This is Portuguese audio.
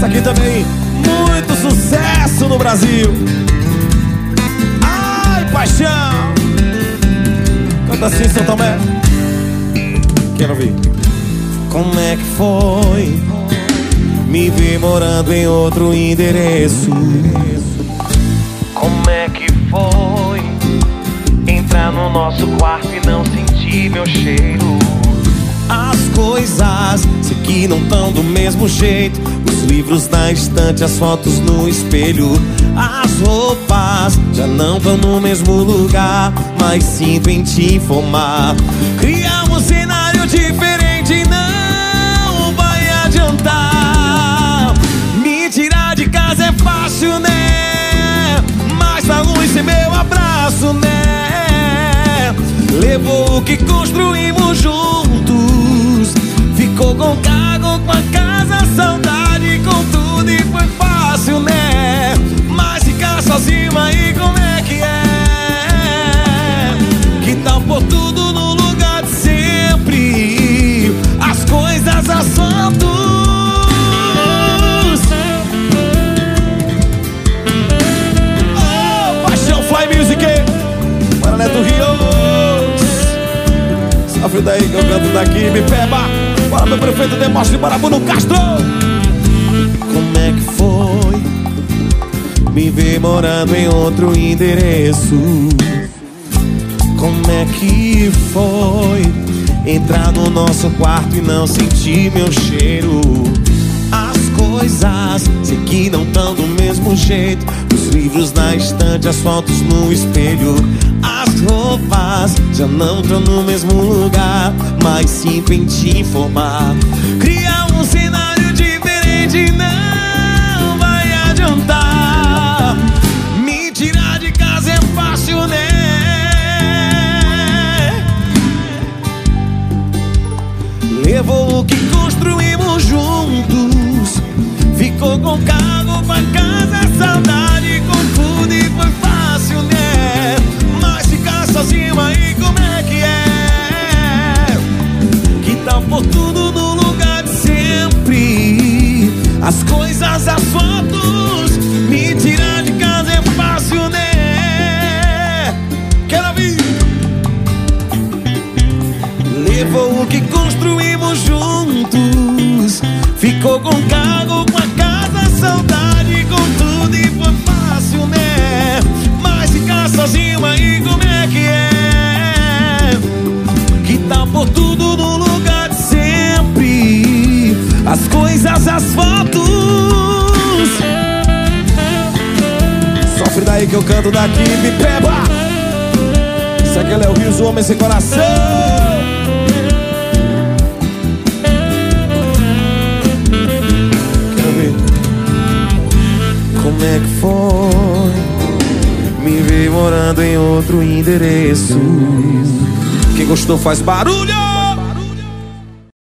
aqui também. Muito sucesso no Brasil. Ai, paixão. Canta assim, São Tomé. Quero ouvir. Como é que foi me ver morando em outro endereço? Como é que foi entrar no nosso quarto e não sentir meu cheiro? As coisas sei que não tão do mesmo jeito. Os livros na estante, as fotos no espelho. As roupas já não tão no mesmo lugar, mas sinto em te informar. Criar um cenário diferente não vai adiantar. Me tirar de casa é fácil, né? Mas tá ruim sem meu abraço, né? Levou o que construímos juntos. Ficou com cargo, com a casa, saudade, com tudo e foi fácil, né? Mas ficar sozinho aí, como é que é? Que tal pôr tudo no lugar de sempre? As coisas a soltos. Oh, Paixão Fly Music. Para Neto Rios. Salve daí que eu canto daqui, me peba. Bora meu prefeito Demóstenes de Barabuno Castro. Como é que foi me ver morando em outro endereço? Como é que foi entrar no nosso quarto e não sentir meu cheiro? As coisas sei que não tão do mesmo jeito. Os livros na estante, as fotos no espelho. As roupas já não tão no mesmo lugar, mas sinto em te informar. Criar um cenário diferente não vai adiantar. Me tirar de casa é fácil, né? Levou o que construímos juntos. Ficou com cargo, com a casa, saudade, com tudo e foi fácil, né? Mas ficar sozinho aí, como é que é? Que tal pôr tudo no lugar de sempre? As coisas, as fotos. Me tirar de casa é fácil, né? Quero ouvir. Levou o que construímos juntos. Ficou com cargo, com a casa, saudade, com tudo e foi fácil, né? Mas ficar sozinho aí, como é que é? Que tal pôr tudo no lugar de sempre? As coisas, as fotos. Sofre daí que eu canto daqui, me peba. Isso aqui é o Rios, o homem sem coração. Como é que foi me ver morando em outro endereço? Quem gostou faz barulho!